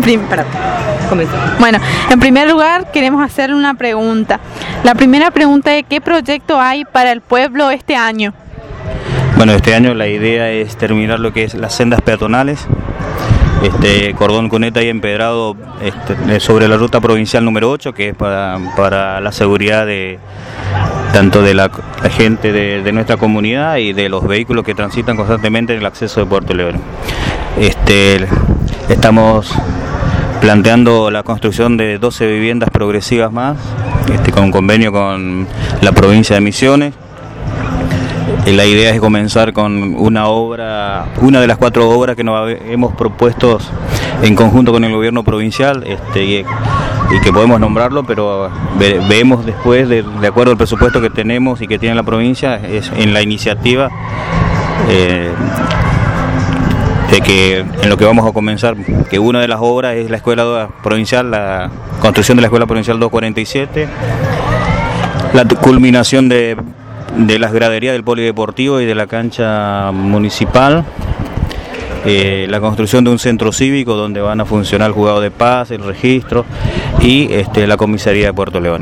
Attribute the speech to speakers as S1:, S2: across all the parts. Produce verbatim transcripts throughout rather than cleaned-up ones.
S1: prim- perdón, comenzó. Bueno, en primer lugar queremos hacerle una pregunta. La primera pregunta es: ¿qué proyecto hay para el pueblo este año?
S2: Bueno, este año la idea es terminar lo que es las sendas peatonales, este cordón cuneta y empedrado este, sobre la ruta provincial número ocho, que es para, para la seguridad de tanto de la, la gente de, de nuestra comunidad y de los vehículos que transitan constantemente en el acceso de Puerto León. Este, estamos planteando la construcción de doce viviendas progresivas más, este, con un convenio con la provincia de Misiones. La idea es comenzar con una obra, una de las cuatro obras que nos hemos propuesto en conjunto con el gobierno provincial, este, y, y que podemos nombrarlo, pero ve, vemos después, de, de acuerdo al presupuesto que tenemos y que tiene la provincia, es en la iniciativa eh, de que en lo que vamos a comenzar, que una de las obras es la escuela provincial, la construcción de la escuela provincial doscientos cuarenta y siete, la culminación de de las graderías del polideportivo y de la cancha municipal, eh, la construcción de un centro cívico donde van a funcionar el juzgado de paz, el registro y este, la comisaría de Puerto León.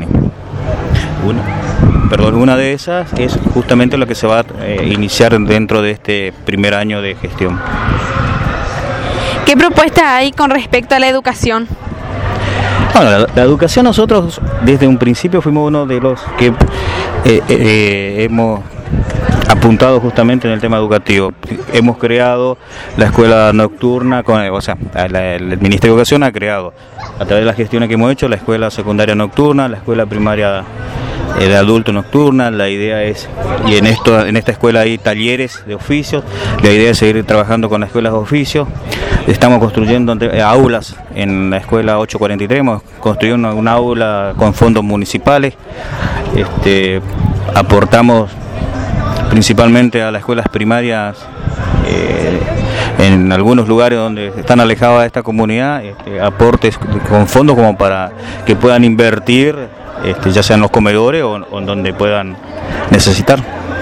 S2: Una, perdón, una de esas es justamente lo que se va a eh, iniciar dentro de este primer año de gestión.
S1: ¿Qué propuestas hay con respecto a la educación?
S2: Bueno, la, la educación, nosotros desde un principio fuimos uno de los que eh, eh, hemos apuntado justamente en el tema educativo. Hemos creado la escuela nocturna, con, o sea, la, el Ministerio de Educación ha creado, a través de las gestiones que hemos hecho, la escuela secundaria nocturna, la escuela primaria eh, de adulto nocturna. La idea es, y en esto en esta escuela hay talleres de oficios, la idea es seguir trabajando con las escuelas de oficios. Estamos construyendo aulas en la escuela ochocientos cuarenta y tres, hemos construido una, una aula con fondos municipales, este, aportamos principalmente a las escuelas primarias eh, en algunos lugares donde están alejadas de esta comunidad, este, aportes con fondos como para que puedan invertir, este, ya sea en los comedores o, o en donde puedan necesitar.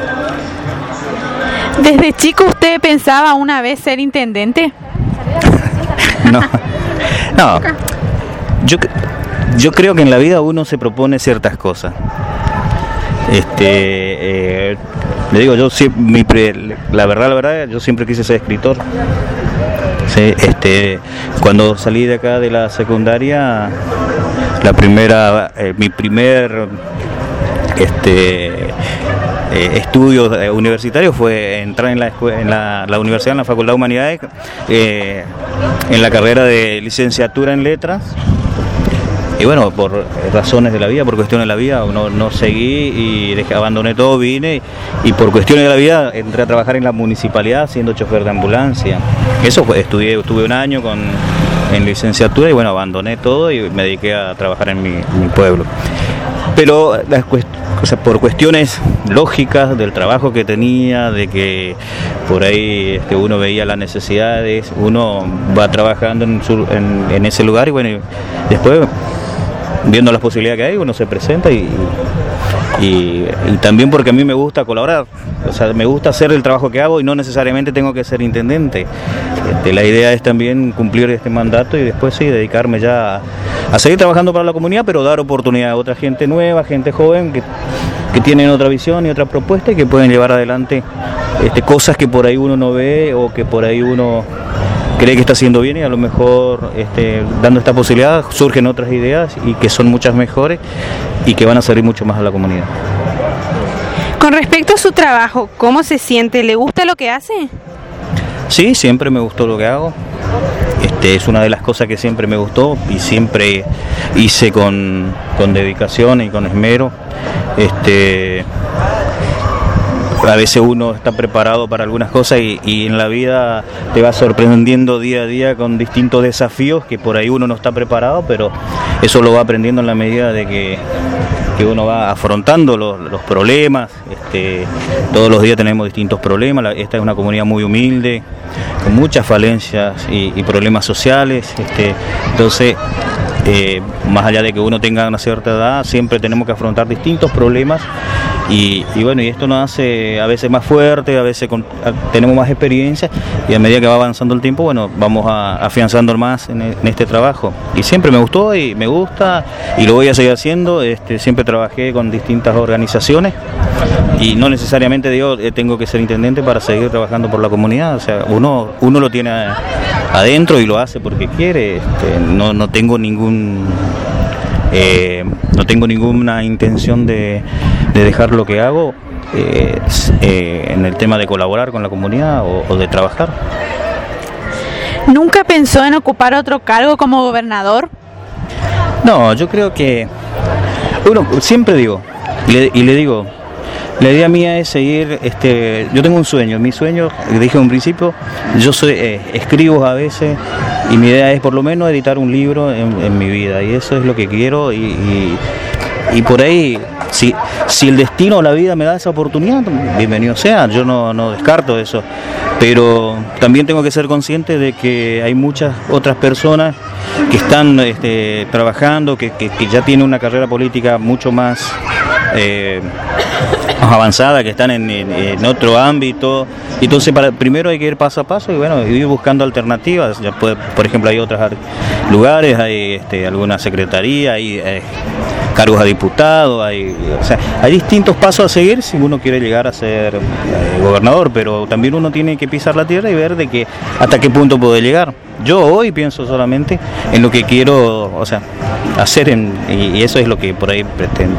S1: ¿Desde chico usted pensaba una vez ser intendente?
S2: No, no. Yo, yo creo que en la vida uno se propone ciertas cosas. Este, eh, le digo, yo siempre, mi pre, la verdad, la verdad, yo siempre quise ser escritor. Sí, este, cuando salí de acá de la secundaria, la primera, eh, mi primer, este. Eh, estudios eh, universitarios fue entrar en la, en la, la universidad, en la Facultad de Humanidades, eh, en la carrera de licenciatura en letras, y bueno, por razones de la vida, por cuestiones de la vida, no, no seguí y dejé, abandoné todo, vine y por cuestiones de la vida entré a trabajar en la municipalidad siendo chofer de ambulancia. Eso fue, estudié, estuve un año con, en licenciatura y bueno, abandoné todo y me dediqué a trabajar en mi, en mi pueblo. Pero las cuestiones, o sea, por cuestiones lógicas del trabajo que tenía, de que por ahí este, uno veía las necesidades, uno va trabajando en, su, en, en ese lugar y bueno, y después viendo las posibilidades que hay, uno se presenta y, y, y también porque a mí me gusta colaborar, o sea, me gusta hacer el trabajo que hago y no necesariamente tengo que ser intendente. Este, la idea es también cumplir este mandato y después sí, dedicarme ya a, a seguir trabajando para la comunidad, pero dar oportunidad a otra gente nueva, gente joven que, que tienen otra visión y otra propuesta y que pueden llevar adelante este, cosas que por ahí uno no ve o que por ahí uno cree que está haciendo bien y a lo mejor este, dando esta posibilidad surgen otras ideas y que son muchas mejores y que van a servir mucho más a la comunidad.
S1: Con respecto a su trabajo, ¿cómo se siente? ¿Le gusta lo que hace?
S2: Sí, siempre me gustó lo que hago. Este, es una de las cosas que siempre me gustó y siempre hice con, con dedicación y con esmero. Este, a veces uno está preparado para algunas cosas y, y en la vida te va sorprendiendo día a día con distintos desafíos que por ahí uno no está preparado, pero eso lo va aprendiendo en la medida de que, que uno va afrontando los, los problemas. Este, todos los días tenemos distintos problemas. Esta es una comunidad muy humilde, con muchas falencias y, y problemas sociales. Este, entonces eh, más allá de que uno tenga una cierta edad, siempre tenemos que afrontar distintos problemas y, y bueno, y esto nos hace a veces más fuerte, a veces con, a, tenemos más experiencia y a medida que va avanzando el tiempo, bueno, vamos a, afianzando más en, en este trabajo. Y siempre me gustó y me gusta y lo voy a seguir haciendo. Este, siempre trabajé con distintas organizaciones y no necesariamente digo eh, tengo que ser intendente para seguir trabajando por la comunidad. O sea, uno, uno lo tiene a, adentro y lo hace porque quiere. Este, no, no tengo ningún eh, no tengo ninguna intención de, de dejar lo que hago eh, eh, en el tema de colaborar con la comunidad o, o de trabajar.
S1: ¿Nunca pensó en ocupar otro cargo como gobernador?
S2: No, yo creo que uno siempre digo y le, y le digo, la idea mía es seguir, este, yo tengo un sueño, mi sueño, dije en un principio, yo soy eh, escribo a veces y mi idea es por lo menos editar un libro en, en mi vida y eso es lo que quiero y, y, y por ahí, si, si el destino o la vida me da esa oportunidad, bienvenido sea, yo no, no descarto eso, pero también tengo que ser consciente de que hay muchas otras personas que están este, trabajando, que, que, que ya tienen una carrera política mucho más eh, más avanzada, que están en, en, en otro ámbito. Entonces, para, primero hay que ir paso a paso y bueno, ir buscando alternativas. Ya puede, por ejemplo, hay otros lugares, hay este, alguna secretaría, hay eh, cargos a diputados, hay, o sea, hay distintos pasos a seguir si uno quiere llegar a ser eh, gobernador, pero también uno tiene que pisar la tierra y ver de que hasta qué punto puede llegar. Yo hoy pienso solamente en lo que quiero, o sea, hacer en, y, y eso es lo que por ahí pretendo.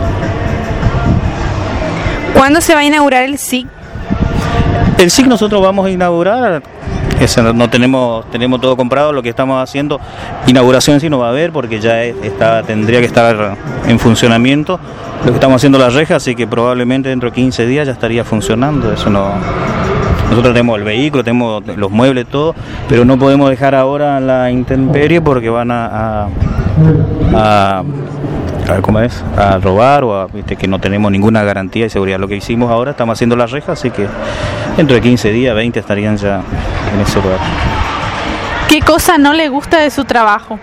S1: ¿Cuándo se va a inaugurar el S I C?
S2: El S I C nosotros vamos a inaugurar, eso no tenemos tenemos todo comprado, lo que estamos haciendo, inauguración sí no va a haber porque ya está, tendría que estar en funcionamiento, lo que estamos haciendo las rejas, así que probablemente dentro de quince días ya estaría funcionando, eso no... Nosotros tenemos el vehículo, tenemos los muebles, todo, pero no podemos dejar ahora la intemperie porque van a... a, a A ver cómo es, a robar o a, viste, que no tenemos ninguna garantía de seguridad. Lo que hicimos ahora, estamos haciendo las rejas, así que dentro de quince días, veinte estarían ya en ese lugar.
S1: ¿Qué cosa no le gusta de su trabajo?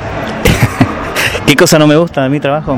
S2: ¿Qué cosa no me gusta de mi trabajo?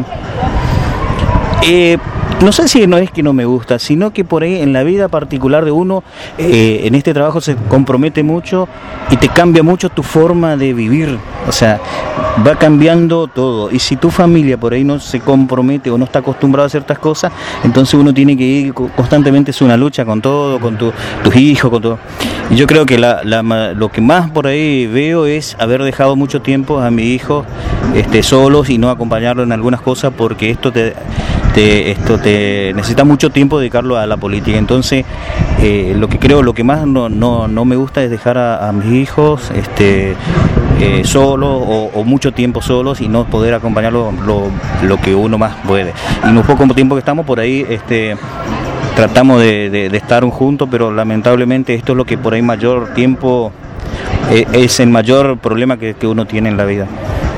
S2: Eh, no sé si no es que no me gusta, sino que por ahí en la vida particular de uno, eh, en este trabajo se compromete mucho y te cambia mucho tu forma de vivir, o sea, va cambiando todo, y si tu familia por ahí no se compromete o no está acostumbrado a ciertas cosas, entonces uno tiene que ir constantemente, es una lucha con todo, con tu, tus hijos, con todo. Y yo creo que la, la, lo que más por ahí veo es haber dejado mucho tiempo a mi hijo este, solos y no acompañarlo en algunas cosas, porque esto te, te, esto te necesita mucho tiempo dedicarlo a la política. Entonces, eh, lo que creo, lo que más no, no, no me gusta es dejar a, a mis hijos este, eh, solos o, o mucho tiempo solos y no poder acompañarlo lo, lo que uno más puede. Y en un poco tiempo que estamos por ahí, este tratamos de, de, de estar juntos, pero lamentablemente esto es lo que por ahí mayor tiempo eh, es el mayor problema que, que uno tiene en la vida.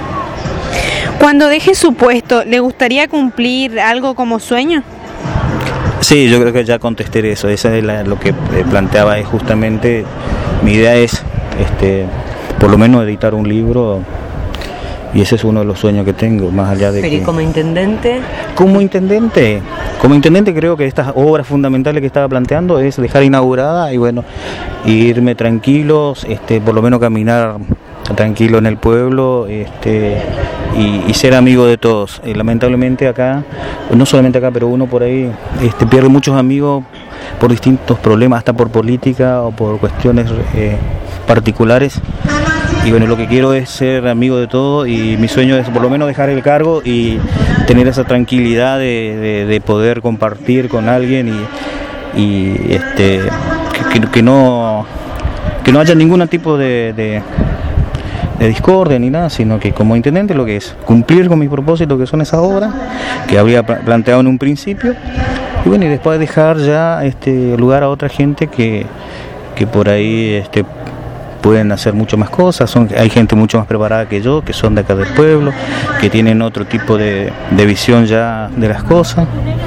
S1: Cuando deje su puesto, ¿le gustaría cumplir algo como sueño?
S2: Sí, yo creo que ya contesté eso, eso es la, lo que planteaba, es justamente, mi idea es este, por lo menos editar un libro. Y ese es uno de los sueños que tengo, más allá de
S3: ¿Pero
S2: que...
S3: y como intendente?
S2: Como intendente, como intendente creo que estas obras fundamentales que estaba planteando es dejar inaugurada y bueno, irme tranquilos, este, por lo menos caminar tranquilo en el pueblo, este, y, y ser amigo de todos. Y lamentablemente acá, no solamente acá, pero uno por ahí este, pierde muchos amigos por distintos problemas, hasta por política o por cuestiones eh, particulares. Y bueno, lo que quiero es ser amigo de todo y mi sueño es por lo menos dejar el cargo y tener esa tranquilidad de, de, de poder compartir con alguien y, y este que, que, que no que no haya ningún tipo de, de, de discordia ni nada, sino que como intendente lo que es cumplir con mis propósitos, que son esas obras que había planteado en un principio, y bueno, y después dejar ya este lugar a otra gente que, que por ahí este pueden hacer mucho más cosas, son, hay gente mucho más preparada que yo, que son de acá del pueblo, que tienen otro tipo de, de visión ya de las cosas,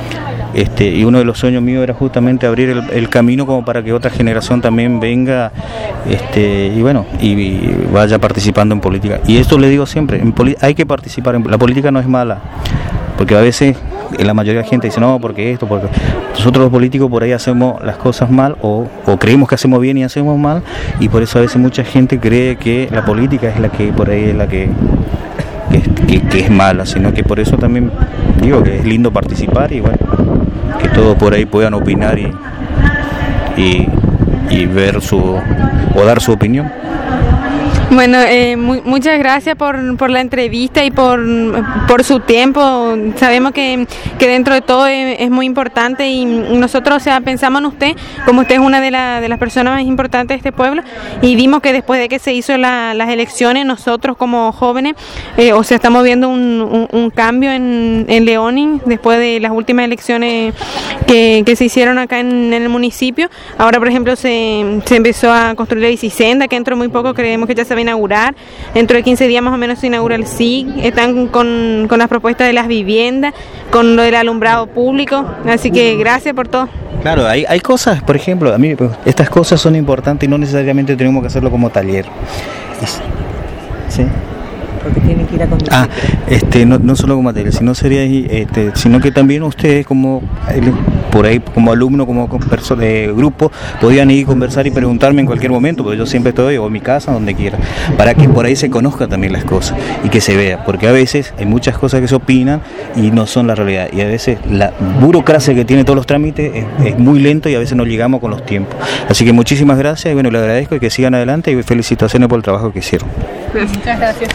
S2: Este, y uno de los sueños míos era justamente abrir el, el camino como para que otra generación también venga este, y bueno, y, y vaya participando en política. Y esto le digo siempre, en poli- hay que participar, en, la política no es mala, porque a veces la mayoría de la gente dice, no, porque esto, porque nosotros los políticos por ahí hacemos las cosas mal o, o creemos que hacemos bien y hacemos mal, y por eso a veces mucha gente cree que la política es la que por ahí es la que, que, que, que es mala, sino que por eso también digo que es lindo participar y bueno, que todos por ahí puedan opinar y, y, y ver su o dar su opinión.
S1: Bueno, eh, mu- muchas gracias por, por la entrevista y por, por su tiempo. Sabemos que, que dentro de todo es, es muy importante y nosotros, o sea, pensamos en usted, como usted es una de, la, de las personas más importantes de este pueblo, y vimos que después de que se hizo la, las elecciones, nosotros como jóvenes, eh, o sea, estamos viendo un, un, un cambio en, en Leonin después de las últimas elecciones que, que se hicieron acá en, en el municipio. Ahora, por ejemplo, se, se empezó a construir la bicicenda, que dentro de muy poco creemos que ya se va a inaugurar. Dentro de quince días más o menos se inaugura el S I C. Están con, con las propuestas de las viviendas, con lo del alumbrado público. Así que gracias por todo.
S2: Claro, hay, hay cosas, por ejemplo, a mí pues, estas cosas son importantes y no necesariamente tenemos que hacerlo como taller. ¿Sí?
S3: Porque tienen que ir a conducir.
S2: Ah, este, no, no solo como material, sino sería, este, sino que también ustedes como por ahí como alumno, como persona de grupo, podían ir a conversar y preguntarme en cualquier momento, porque yo siempre estoy o en mi casa, donde quiera, para que por ahí se conozca también las cosas y que se vea, porque a veces hay muchas cosas que se opinan y no son la realidad, y a veces la burocracia que tiene todos los trámites es, es muy lento y a veces no llegamos con los tiempos. Así que muchísimas gracias y bueno, le agradezco y que sigan adelante y felicitaciones por el trabajo que hicieron.
S1: Muchas gracias.